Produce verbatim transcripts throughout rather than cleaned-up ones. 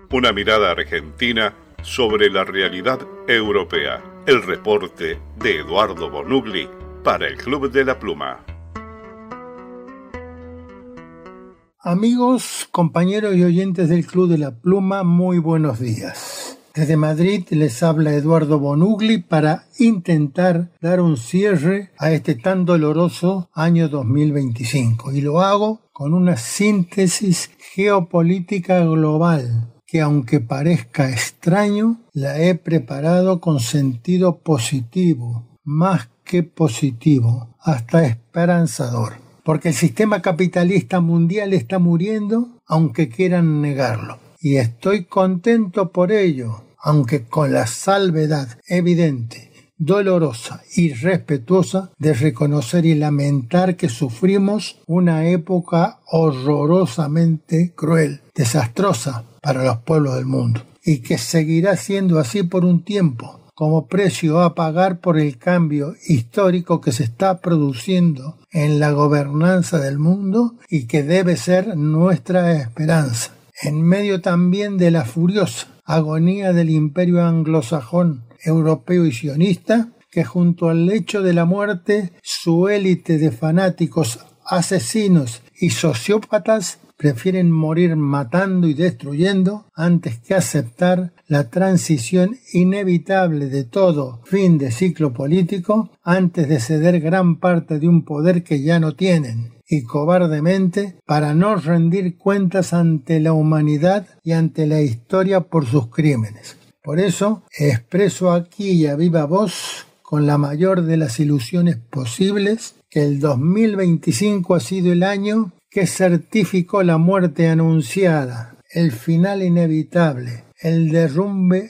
Una mirada argentina sobre la realidad europea. El reporte de Eduardo Bonugli para el Club de la Pluma. Amigos, compañeros y oyentes del Club de la Pluma, muy buenos días. Desde Madrid les habla Eduardo Bonugli para intentar dar un cierre a este tan doloroso año dos mil veinticinco. Y lo hago con una síntesis geopolítica global que, aunque parezca extraño, la he preparado con sentido positivo, más que positivo, hasta esperanzador. Porque el sistema capitalista mundial está muriendo, aunque quieran negarlo. Y estoy contento por ello, aunque con la salvedad evidente, dolorosa y respetuosa de reconocer y lamentar que sufrimos una época horrorosamente cruel, desastrosa para los pueblos del mundo, y que seguirá siendo así por un tiempo, como precio a pagar por el cambio histórico que se está produciendo en la gobernanza del mundo y que debe ser nuestra esperanza. En medio también de la furiosa agonía del imperio anglosajón, europeo y sionista, que junto al lecho de la muerte, su élite de fanáticos, asesinos y sociópatas prefieren morir matando y destruyendo antes que aceptar la transición inevitable de todo fin de ciclo político, antes de ceder gran parte de un poder que ya no tienen, y cobardemente para no rendir cuentas ante la humanidad y ante la historia por sus crímenes. Por eso expreso aquí y a viva voz, con la mayor de las ilusiones posibles, que el dos mil veinticinco ha sido el año que certificó la muerte anunciada, el final inevitable, el derrumbe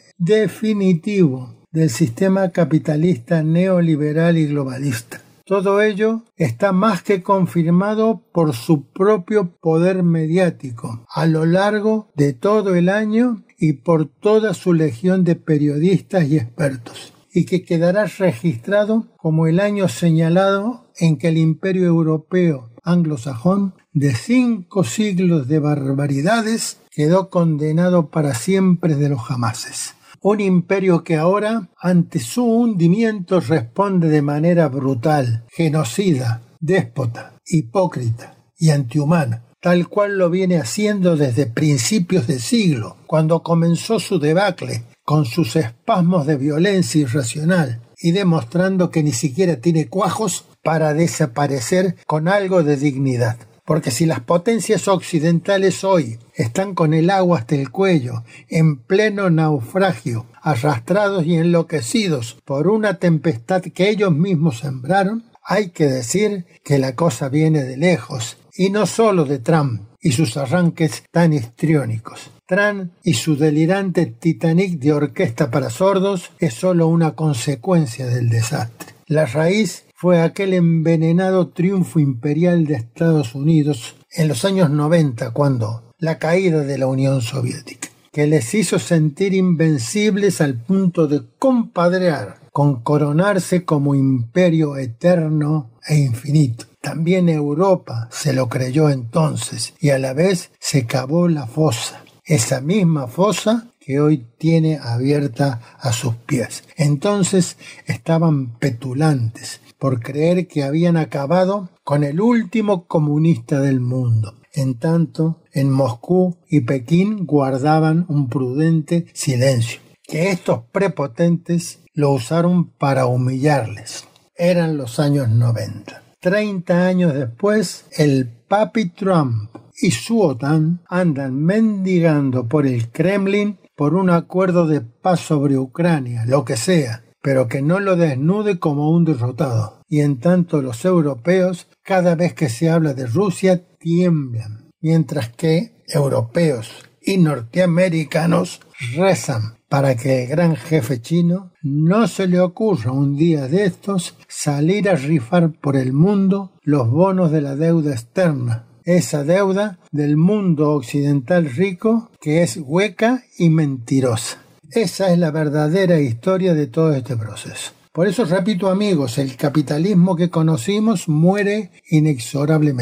definitivo del sistema capitalista neoliberal y globalista. Todo ello está más que confirmado por su propio poder mediático a lo largo de todo el año y por toda su legión de periodistas y expertos, y que quedará registrado como el año señalado en que el imperio europeo anglosajón, de cinco siglos de barbaridades, quedó condenado para siempre de los jamases. Un imperio que ahora, ante su hundimiento, responde de manera brutal, genocida, déspota, hipócrita y antihumana, tal cual lo viene haciendo desde principios de siglo, cuando comenzó su debacle, con sus espasmos de violencia irracional, y demostrando que ni siquiera tiene cuajos para desaparecer con algo de dignidad. Porque si las potencias occidentales hoy están con el agua hasta el cuello, en pleno naufragio, arrastrados y enloquecidos por una tempestad que ellos mismos sembraron, hay que decir que la cosa viene de lejos, y no solo de Trump y sus arranques tan histriónicos. Trump y su delirante Titanic de orquesta para sordos es solo una consecuencia del desastre. La raíz fue aquel envenenado triunfo imperial de Estados Unidos en los años noventa, cuando la caída de la Unión Soviética, que les hizo sentir invencibles al punto de compadrear con coronarse como imperio eterno e infinito. También Europa se lo creyó entonces y a la vez se cavó la fosa, esa misma fosa que hoy tiene abierta a sus pies. Entonces estaban petulantes por creer que habían acabado con el último comunista del mundo. En tanto, en Moscú y Pekín guardaban un prudente silencio, que estos prepotentes lo usaron para humillarles. Eran los años noventa. Treinta años después, el papi Trump y su OTAN andan mendigando por el Kremlin por un acuerdo de paz sobre Ucrania, lo que sea, pero que no lo desnude como un derrotado. Y en tanto los europeos, cada vez que se habla de Rusia, tiemblan, mientras que europeos y norteamericanos rezan para que el gran jefe chino no se le ocurra un día de estos salir a rifar por el mundo los bonos de la deuda externa, esa deuda del mundo occidental rico que es hueca y mentirosa. Esa es la verdadera historia de todo este proceso. Por eso repito, amigos, el capitalismo que conocimos muere inexorablemente.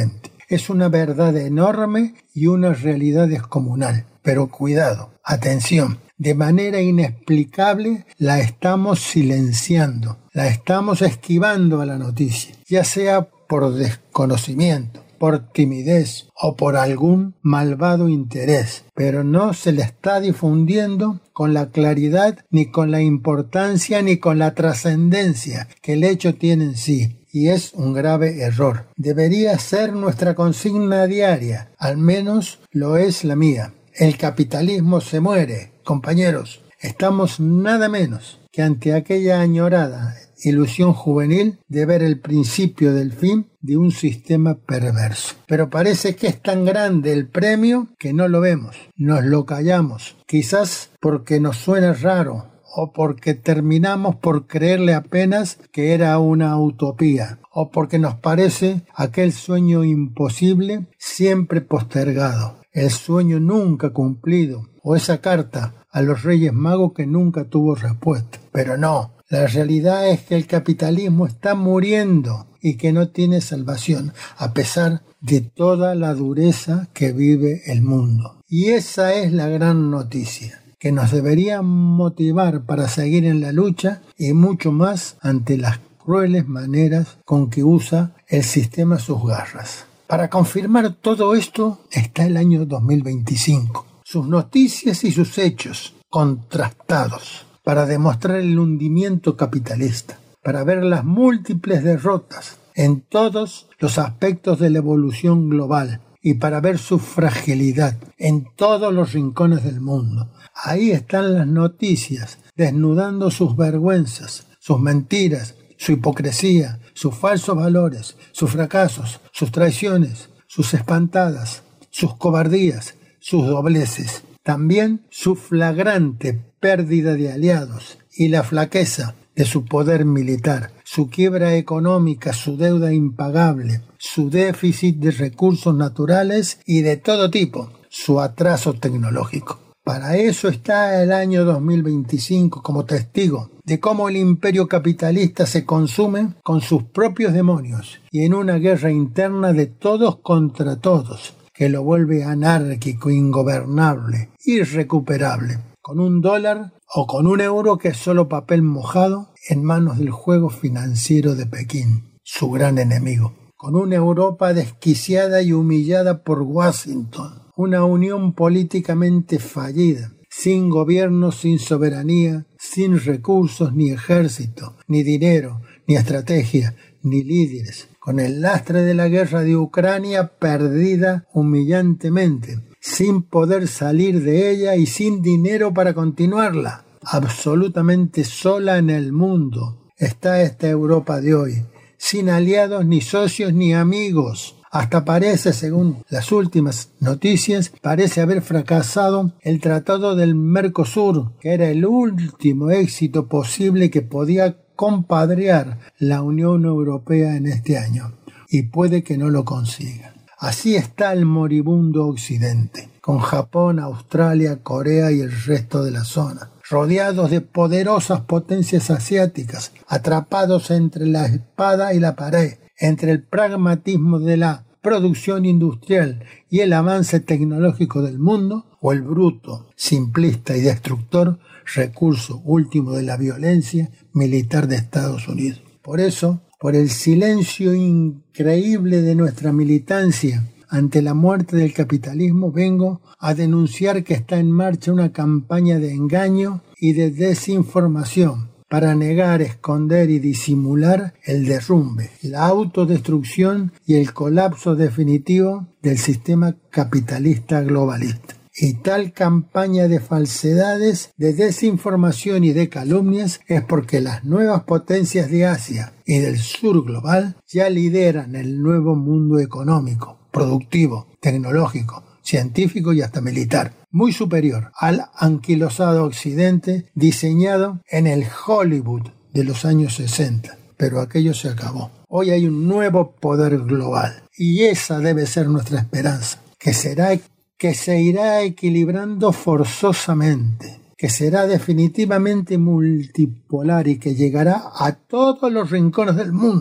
es una verdad enorme y una realidad descomunal. Pero cuidado, atención, de manera inexplicable la estamos silenciando, la estamos esquivando a la noticia, ya sea por desconocimiento, por timidez o por algún malvado interés, pero no se le está difundiendo con la claridad, ni con la importancia, ni con la trascendencia que el hecho tiene en sí. Y es un grave error. Debería ser nuestra consigna diaria, al menos lo es la mía. El capitalismo se muere, compañeros. Estamos nada menos que ante aquella añorada ilusión juvenil de ver el principio del fin de un sistema perverso. Pero parece que es tan grande el premio que no lo vemos, nos lo callamos, quizás porque nos suena raro o porque terminamos por creerle apenas que era una utopía, o porque nos parece aquel sueño imposible siempre postergado, el sueño nunca cumplido, o esa carta a los Reyes Magos que nunca tuvo respuesta. Pero no, la realidad es que el capitalismo está muriendo y que no tiene salvación, a pesar de toda la dureza que vive el mundo. Y esa es la gran noticia, que nos debería motivar para seguir en la lucha y mucho más ante las crueles maneras con que usa el sistema sus garras. Para confirmar todo esto está el año dos mil veinticinco, sus noticias y sus hechos contrastados, para demostrar el hundimiento capitalista, para ver las múltiples derrotas en todos los aspectos de la evolución global y para ver su fragilidad en todos los rincones del mundo. Ahí están las noticias, desnudando sus vergüenzas, sus mentiras, su hipocresía, sus falsos valores, sus fracasos, sus traiciones, sus espantadas, sus cobardías, sus dobleces. También su flagrante pérdida de aliados y la flaqueza de su poder militar, su quiebra económica, su deuda impagable, su déficit de recursos naturales y de todo tipo, su atraso tecnológico. Para eso está el año dos mil veinticinco como testigo de cómo el imperio capitalista se consume con sus propios demonios y en una guerra interna de todos contra todos, que lo vuelve anárquico, ingobernable, irrecuperable, con un dólar o con un euro que es solo papel mojado en manos del juego financiero de Pekín, su gran enemigo, con una Europa desquiciada y humillada por Washington, una unión políticamente fallida, sin gobierno, sin soberanía, sin recursos, ni ejército, ni dinero, ni estrategia, ni líderes, con el lastre de la guerra de Ucrania perdida humillantemente, sin poder salir de ella y sin dinero para continuarla. Absolutamente sola en el mundo está esta Europa de hoy, sin aliados, ni socios, ni amigos. Hasta parece, según las últimas noticias, parece haber fracasado el Tratado del Mercosur, que era el último éxito posible que podía compadrear la Unión Europea en este año, y puede que no lo consiga. Así está el moribundo Occidente, con Japón, Australia, Corea y el resto de la zona, rodeados de poderosas potencias asiáticas, atrapados entre la espada y la pared, entre el pragmatismo de la producción industrial y el avance tecnológico del mundo, o el bruto, simplista y destructor recurso último de la violencia militar de Estados Unidos. Por eso, por el silencio increíble de nuestra militancia ante la muerte del capitalismo, vengo a denunciar que está en marcha una campaña de engaño y de desinformación para negar, esconder y disimular el derrumbe, la autodestrucción y el colapso definitivo del sistema capitalista globalista. Y tal campaña de falsedades, de desinformación y de calumnias es porque las nuevas potencias de Asia y del sur global ya lideran el nuevo mundo económico, productivo, tecnológico, científico y hasta militar, muy superior al anquilosado occidente diseñado en el Hollywood de los años sesenta. Pero aquello se acabó. Hoy hay un nuevo poder global y esa debe ser nuestra esperanza, que será que se irá equilibrando forzosamente, que será definitivamente multipolar y que llegará a todos los rincones del mundo.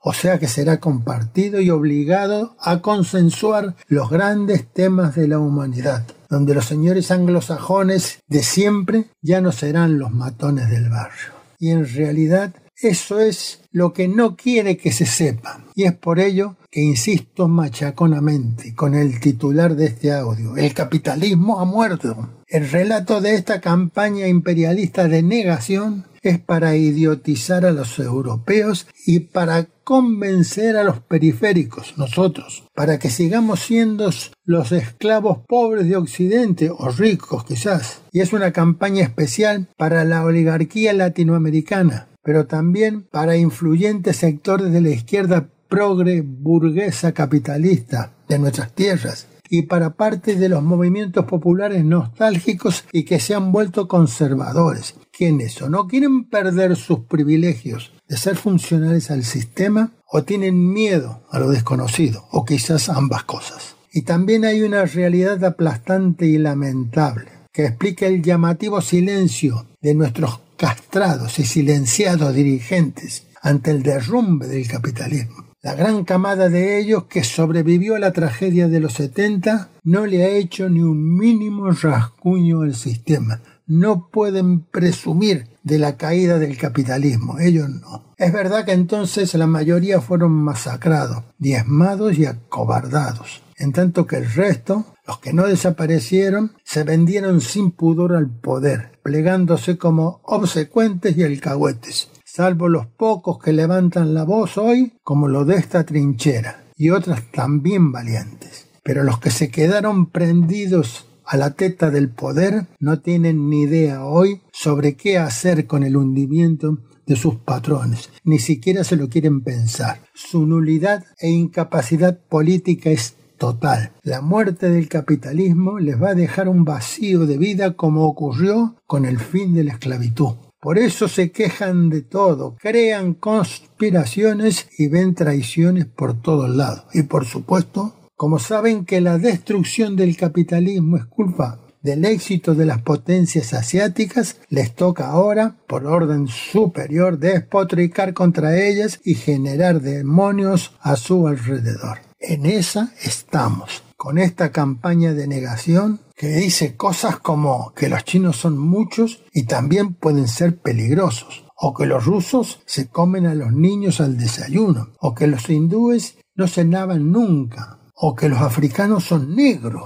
o sea que será compartido y obligado a consensuar los grandes temas de la humanidad, donde los señores anglosajones de siempre ya no serán los matones del barrio. Y en realidad eso es lo que no quiere que se sepa, y es por ello que insisto machaconamente con el titular de este audio: el capitalismo ha muerto. El relato de esta campaña imperialista de negación es para idiotizar a los europeos y para convencer a los periféricos, nosotros, para que sigamos siendo los esclavos pobres de Occidente, o ricos quizás. Y es una campaña especial para la oligarquía latinoamericana, pero también para influyentes sectores de la izquierda progre burguesa capitalista de nuestras tierras, y para parte de los movimientos populares nostálgicos y que se han vuelto conservadores, quienes o no quieren perder sus privilegios de ser funcionales al sistema, o tienen miedo a lo desconocido, o quizás ambas cosas. Y también hay una realidad aplastante y lamentable, que explica el llamativo silencio de nuestros castrados y silenciados dirigentes ante el derrumbe del capitalismo. La gran camada de ellos que sobrevivió a la tragedia de los setenta no le ha hecho ni un mínimo rasguño al sistema. No pueden presumir de la caída del capitalismo, ellos no. Es verdad que entonces la mayoría fueron masacrados, diezmados y acobardados, en tanto que el resto, los que no desaparecieron, se vendieron sin pudor al poder, plegándose como obsecuentes y alcahuetes, salvo los pocos que levantan la voz hoy, como lo de esta trinchera, y otras también valientes. Pero los que se quedaron prendidos a la teta del poder no tienen ni idea hoy sobre qué hacer con el hundimiento de sus patrones, ni siquiera se lo quieren pensar. Su nulidad e incapacidad política es total. La muerte del capitalismo les va a dejar un vacío de vida como ocurrió con el fin de la esclavitud. Por eso se quejan de todo, crean conspiraciones y ven traiciones por todos lados. Y por supuesto, como saben que la destrucción del capitalismo es culpa del éxito de las potencias asiáticas, les toca ahora, por orden superior, despotricar contra ellas y generar demonios a su alrededor. En esa estamos, con esta campaña de negación que dice cosas como que los chinos son muchos y también pueden ser peligrosos, o que los rusos se comen a los niños al desayuno, o que los hindúes no cenaban nunca, o que los africanos son negros,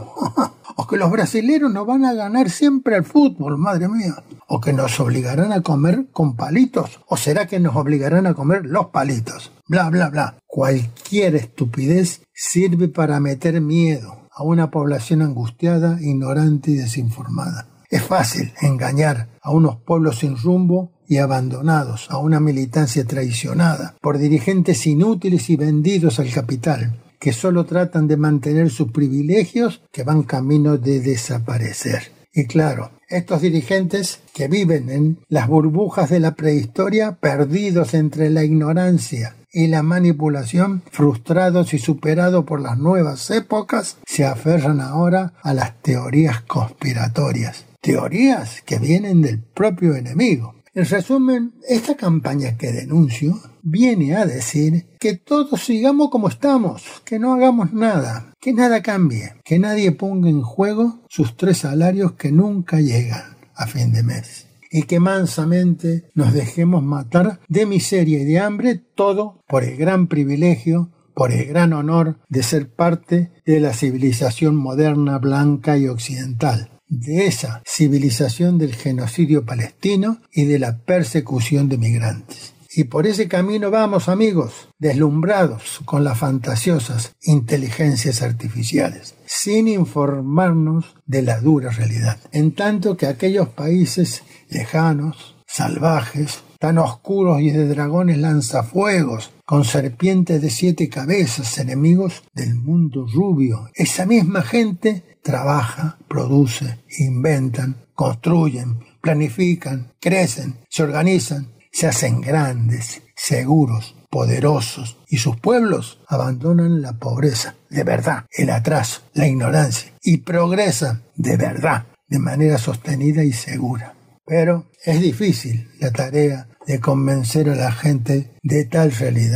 o que los brasileños no van a ganar siempre al fútbol, madre mía, o que nos obligarán a comer con palitos, o será que nos obligarán a comer los palitos, bla, bla, bla. Cualquier estupidez sirve para meter miedo a una población angustiada, ignorante y desinformada. Es fácil engañar a unos pueblos sin rumbo y abandonados, a una militancia traicionada por dirigentes inútiles y vendidos al capital, que solo tratan de mantener sus privilegios que van camino de desaparecer. Y claro, estos dirigentes que viven en las burbujas de la prehistoria, perdidos entre la ignorancia y la manipulación, frustrados y superados por las nuevas épocas, se aferran ahora a las teorías conspiratorias. Teorías que vienen del propio enemigo. En resumen, esta campaña que denuncio viene a decir que todos sigamos como estamos, que no hagamos nada, que nada cambie, que nadie ponga en juego sus tres salarios que nunca llegan a fin de mes, y que mansamente nos dejemos matar de miseria y de hambre, todo por el gran privilegio, por el gran honor de ser parte de la civilización moderna, blanca y occidental, de esa civilización del genocidio palestino y de la persecución de migrantes. Y por ese camino vamos, amigos, deslumbrados con las fantasiosas inteligencias artificiales, sin informarnos de la dura realidad. En tanto que aquellos países lejanos, salvajes, tan oscuros y de dragones lanzafuegos, con serpientes de siete cabezas, enemigos del mundo rubio, esa misma gente trabaja, produce, inventan, construyen, planifican, crecen, se organizan, se hacen grandes, seguros, poderosos, y sus pueblos abandonan la pobreza, de verdad, el atraso, la ignorancia, y progresan, de verdad, de manera sostenida y segura. Pero es difícil la tarea de convencer a la gente de tal realidad.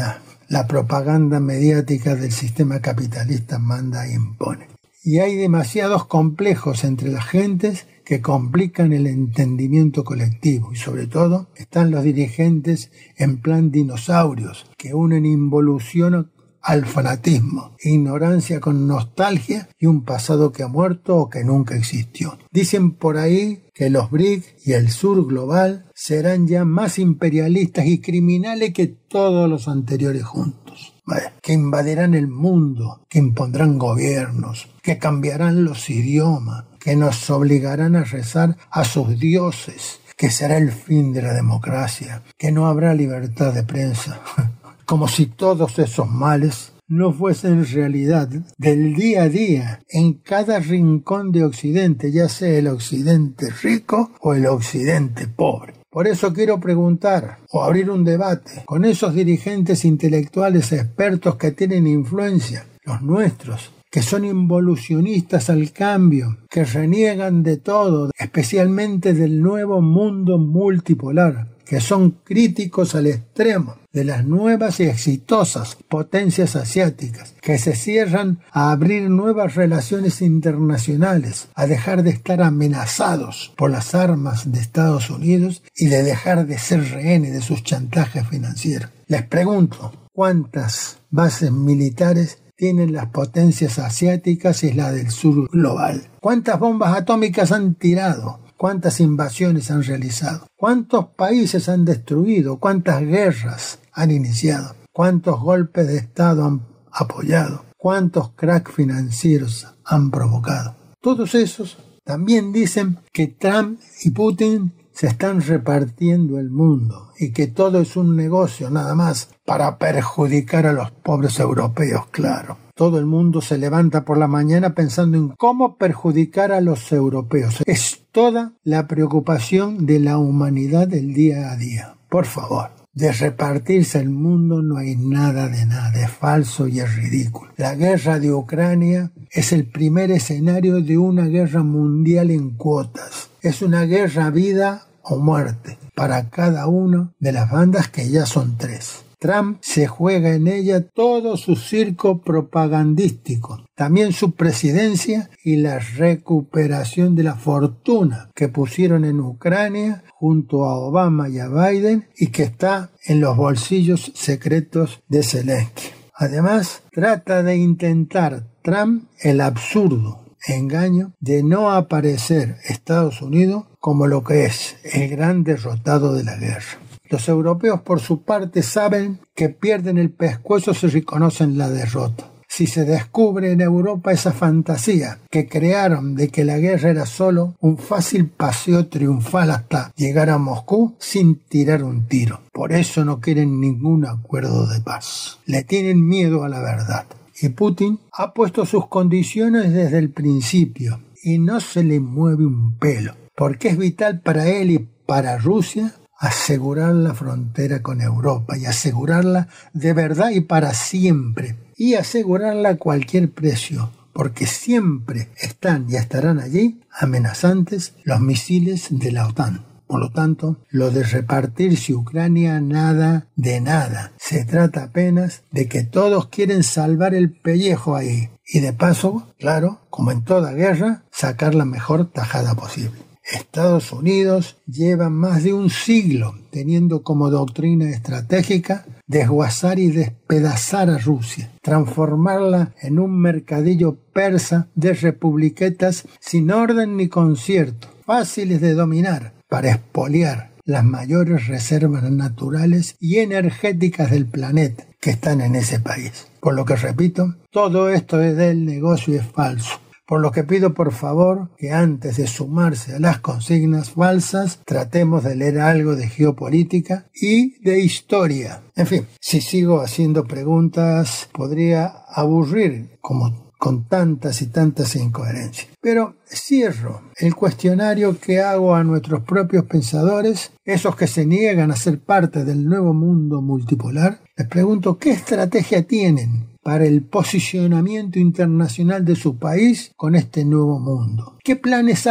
la propaganda mediática del sistema capitalista manda e impone. Y hay demasiados complejos entre las gentes que complican el entendimiento colectivo y sobre todo están los dirigentes en plan dinosaurios que unen involución al fanatismo, ignorancia con nostalgia y un pasado que ha muerto o que nunca existió. Dicen por ahí que los B R I C y el sur global serán ya más imperialistas y criminales que todos los anteriores juntos, ¿vale? Que invadirán el mundo, que impondrán gobiernos, que cambiarán los idiomas, que nos obligarán a rezar a sus dioses, que será el fin de la democracia, que no habrá libertad de prensa. Como si todos esos males no fuesen realidad del día a día en cada rincón de Occidente, ya sea el Occidente rico o el Occidente pobre. Por eso quiero preguntar o abrir un debate con esos dirigentes intelectuales expertos que tienen influencia, los nuestros, que son involucionistas al cambio, que reniegan de todo, especialmente del nuevo mundo multipolar, que son críticos al extremo de las nuevas y exitosas potencias asiáticas, que se cierran a abrir nuevas relaciones internacionales, a dejar de estar amenazados por las armas de Estados Unidos y de dejar de ser rehenes de sus chantajes financieros. Les pregunto, ¿cuántas bases militares tienen las potencias asiáticas y la del sur global? ¿Cuántas bombas atómicas han tirado? ¿Cuántas invasiones han realizado? ¿Cuántos países han destruido? ¿Cuántas guerras han iniciado? ¿Cuántos golpes de Estado han apoyado? ¿Cuántos cracks financieros han provocado? Todos esos también dicen que Trump y Putin se están repartiendo el mundo y que todo es un negocio nada más para perjudicar a los pobres europeos, claro. Todo el mundo se levanta por la mañana pensando en cómo perjudicar a los europeos. Es toda la preocupación de la humanidad del día a día. Por favor, de repartirse el mundo no hay nada de nada, es falso y es ridículo. La guerra de Ucrania es el primer escenario de una guerra mundial en cuotas. Es una guerra a vida o muerte para cada una de las bandas, que ya son tres. Trump se juega en ella todo su circo propagandístico, también su presidencia y la recuperación de la fortuna que pusieron en Ucrania junto a Obama y a Biden y que está en los bolsillos secretos de Zelensky. Además, trata de intentar Trump el absurdo engaño de no aparecer Estados Unidos como lo que es el gran derrotado de la guerra. Los europeos, por su parte, saben que pierden el pescuezo si reconocen la derrota. Si se descubre en Europa esa fantasía que crearon de que la guerra era solo un fácil paseo triunfal hasta llegar a Moscú sin tirar un tiro. Por eso no quieren ningún acuerdo de paz. Le tienen miedo a la verdad. Y Putin ha puesto sus condiciones desde el principio y no se le mueve un pelo, porque es vital para él y para Rusia asegurar la frontera con Europa y asegurarla de verdad y para siempre, y asegurarla a cualquier precio, porque siempre están y estarán allí amenazantes los misiles de la OTAN. Por lo tanto, lo de repartirse Ucrania, nada de nada. Se trata apenas de que todos quieren salvar el pellejo ahí y de paso, claro, como en toda guerra, sacar la mejor tajada posible. Estados Unidos lleva más de un siglo teniendo como doctrina estratégica desguazar y despedazar a Rusia, transformarla en un mercadillo persa de republiquetas sin orden ni concierto, fáciles de dominar para expoliar las mayores reservas naturales y energéticas del planeta que están en ese país. Por lo que repito, todo esto es del negocio y es falso. Por lo que pido por favor que antes de sumarse a las consignas falsas tratemos de leer algo de geopolítica y de historia. En fin, si sigo haciendo preguntas podría aburrir como con tantas y tantas incoherencias. Pero cierro el cuestionario que hago a nuestros propios pensadores, esos que se niegan a ser parte del nuevo mundo multipolar. Les pregunto qué estrategia tienen para el posicionamiento internacional de su país con este nuevo mundo. ¿Qué planes hay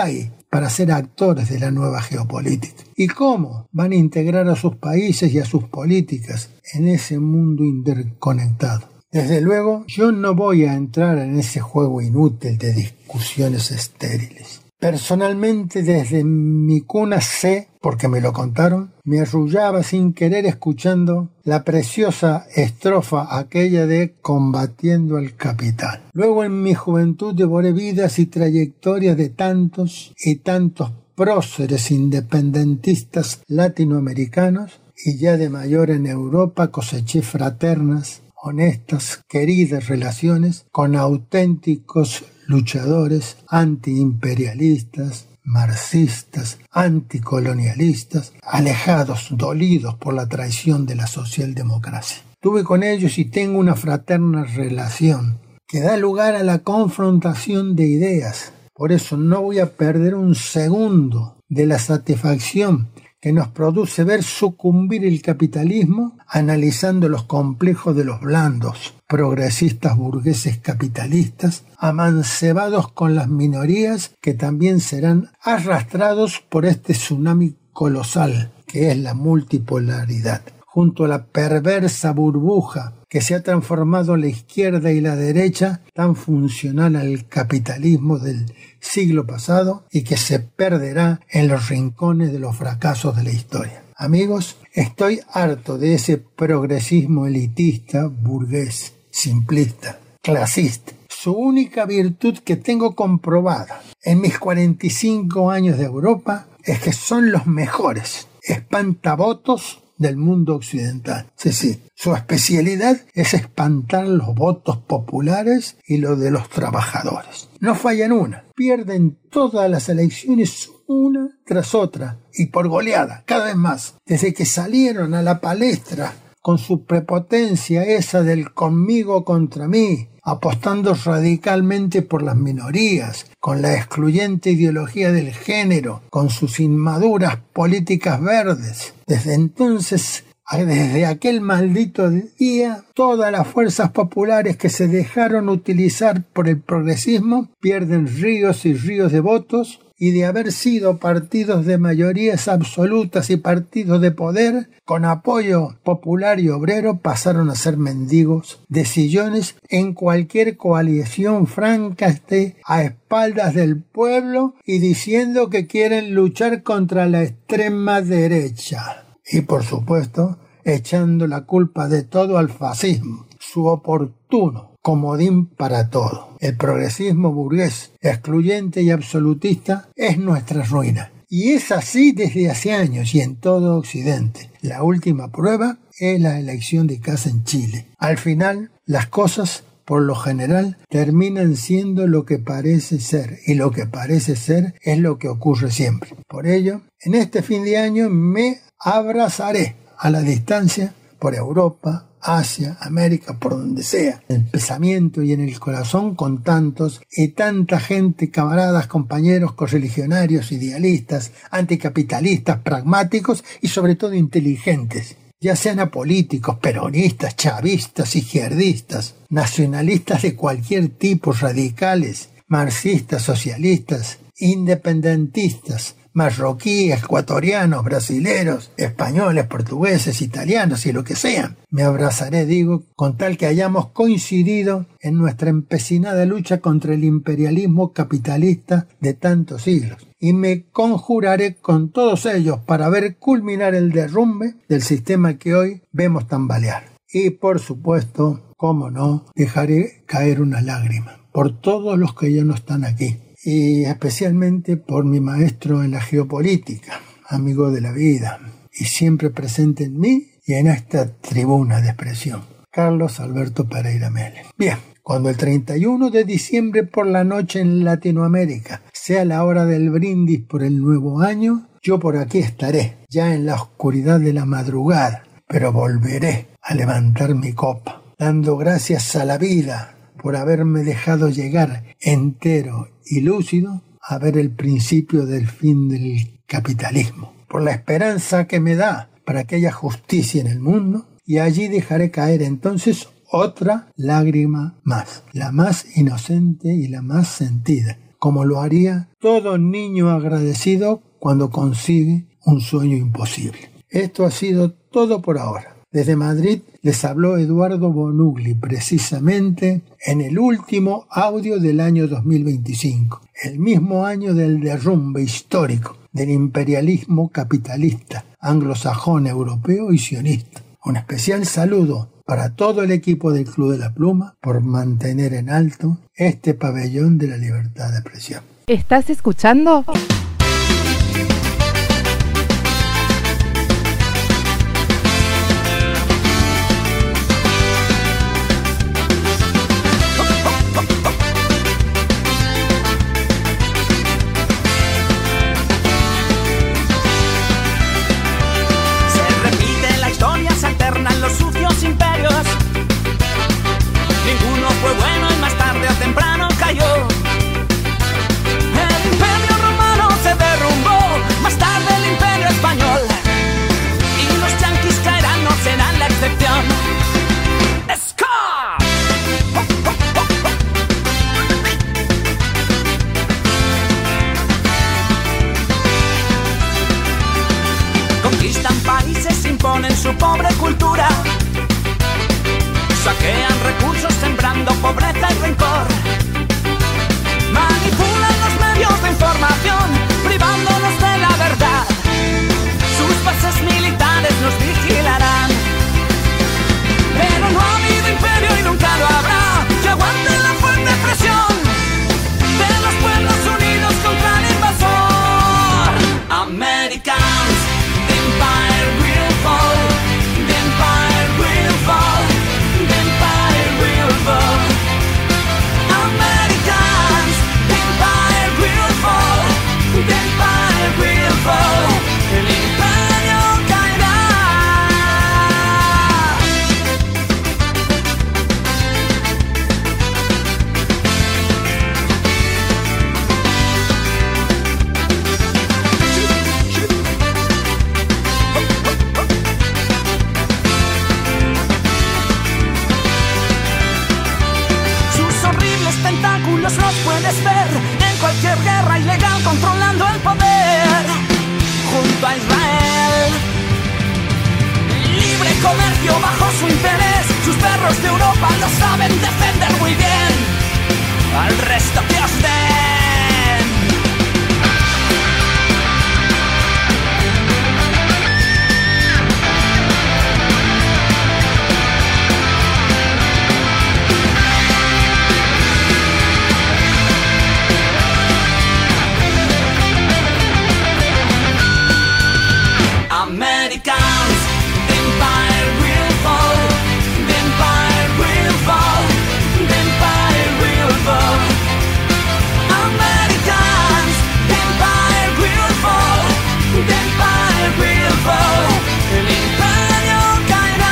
para ser actores de la nueva geopolítica. ¿Y cómo van a integrar a sus países y a sus políticas en ese mundo interconectado? Desde luego, yo no voy a entrar en ese juego inútil de discusiones estériles. Personalmente, desde mi cuna sé, porque me lo contaron, me arrullaba sin querer escuchando la preciosa estrofa aquella de Combatiendo al capital. Luego en mi juventud devoré vidas y trayectorias de tantos y tantos próceres independentistas latinoamericanos, y ya de mayor en Europa coseché fraternas, honestas, queridas relaciones con auténticos luchadores antiimperialistas, marxistas, anticolonialistas, alejados, dolidos por la traición de la socialdemocracia. Tuve con ellos y tengo una fraterna relación que da lugar a la confrontación de ideas. Por eso no voy a perder un segundo de la satisfacción que nos produce ver sucumbir el capitalismo analizando los complejos de los blandos, progresistas burgueses capitalistas, amancebados con las minorías que también serán arrastrados por este tsunami colosal que es la multipolaridad, junto a la perversa burbuja que se ha transformado la izquierda y la derecha, tan funcional al capitalismo del siglo pasado y que se perderá en los rincones de los fracasos de la historia. Amigos, estoy harto de ese progresismo elitista, burgués, simplista, clasista. Su única virtud que tengo comprobada en mis cuarenta y cinco años de Europa es que son los mejores espantavotos del mundo occidental. Sí, sí. Su especialidad es espantar los votos populares y los de los trabajadores. No fallan una. Pierden todas las elecciones una tras otra y por goleada, cada vez más. Desde que salieron a la palestra con su prepotencia esa del conmigo contra mí, apostando radicalmente por las minorías, con la excluyente ideología del género, con sus inmaduras políticas verdes. Desde entonces, desde aquel maldito día, todas las fuerzas populares que se dejaron utilizar por el progresismo pierden ríos y ríos de votos, y de haber sido partidos de mayorías absolutas y partidos de poder, con apoyo popular y obrero, pasaron a ser mendigos de sillones en cualquier coalición franca esté a espaldas del pueblo y diciendo que quieren luchar contra la extrema derecha. Y por supuesto, echando la culpa de todo al fascismo, su oportuno comodín para todo. El progresismo burgués, excluyente y absolutista, es nuestra ruina. Y es así desde hace años y en todo Occidente. La última prueba es la elección de Kast en Chile. Al final, las cosas, por lo general, terminan siendo lo que parece ser. Y lo que parece ser es lo que ocurre siempre. Por ello, en este fin de año me abrazaré a la distancia por Europa, Asia, América, por donde sea, en el pensamiento y en el corazón con tantos y tanta gente, camaradas, compañeros, correligionarios, idealistas, anticapitalistas, pragmáticos y sobre todo inteligentes, ya sean apolíticos, peronistas, chavistas, izquierdistas, nacionalistas de cualquier tipo, radicales, marxistas, socialistas, independentistas, marroquíes, ecuatorianos, brasileros, españoles, portugueses, italianos y lo que sean. Me abrazaré, digo, con tal que hayamos coincidido en nuestra empecinada lucha contra el imperialismo capitalista de tantos siglos. Y me conjuraré con todos ellos para ver culminar el derrumbe del sistema que hoy vemos tambalear. Y por supuesto, cómo no, dejaré caer una lágrima por todos los que ya no están aquí. Y especialmente por mi maestro en la geopolítica, amigo de la vida, y siempre presente en mí y en esta tribuna de expresión, Carlos Alberto Pereira Mele. Bien, cuando el treinta y uno de diciembre por la noche en Latinoamérica sea la hora del brindis por el nuevo año, yo por aquí estaré, ya en la oscuridad de la madrugada, pero volveré a levantar mi copa, dando gracias a la vida por haberme dejado llegar entero y lúcido a ver el principio del fin del capitalismo, por la esperanza que me da para que haya justicia en el mundo, y allí dejaré caer entonces otra lágrima más, la más inocente y la más sentida, como lo haría todo niño agradecido cuando consigue un sueño imposible. Esto ha sido todo por ahora. Desde Madrid les habló Eduardo Bonugli, precisamente en el último audio del año dos mil veinticinco, el mismo año del derrumbe histórico del imperialismo capitalista, anglosajón, europeo y sionista. Un especial saludo para todo el equipo del Club de la Pluma por mantener en alto este pabellón de la libertad de expresión. ¿Estás escuchando? Imponen su pobre cultura, saquean recursos sembrando pobreza y rencor, manipulan los medios de información privándonos de la verdad, sus bases militares nos vigilarán, pero no ha habido imperio y nunca lo habrá que aguante la fuerte presión de los pueblos unidos contra el invasor. Americans, the empire will fall, the empire will fall, the empire will fall. Americans, the empire will fall, the empire will fall. El imperio caerá. Tentáculos los puedes ver en cualquier guerra ilegal controlando el poder junto a Israel. Libre comercio bajo su interés, sus perros de Europa lo saben defender muy bien. Al resto que os den. Americans, the empire will fall, the empire will fall, the empire will fall. Americans, the empire will fall, the empire will fall. El imperio caerá.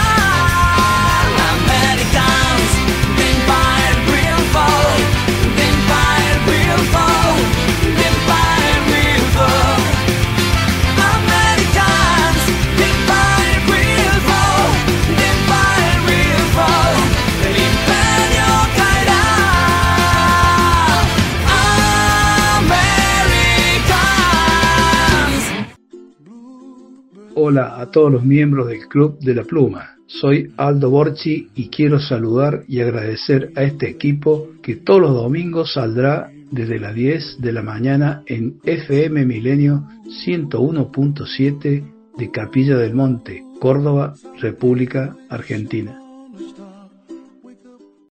Americans, the empire will fall, the empire will fall, the empire will fall. Americans, the empire will fall, the empire will fall. El imperio caerá. Americans. Hola a todos los miembros del Club de la Pluma. Soy Aldo Borchi y quiero saludar y agradecer a este equipo que todos los domingos saldrá desde las diez de la mañana en F M Milenio ciento uno punto siete de Capilla del Monte, Córdoba, República Argentina.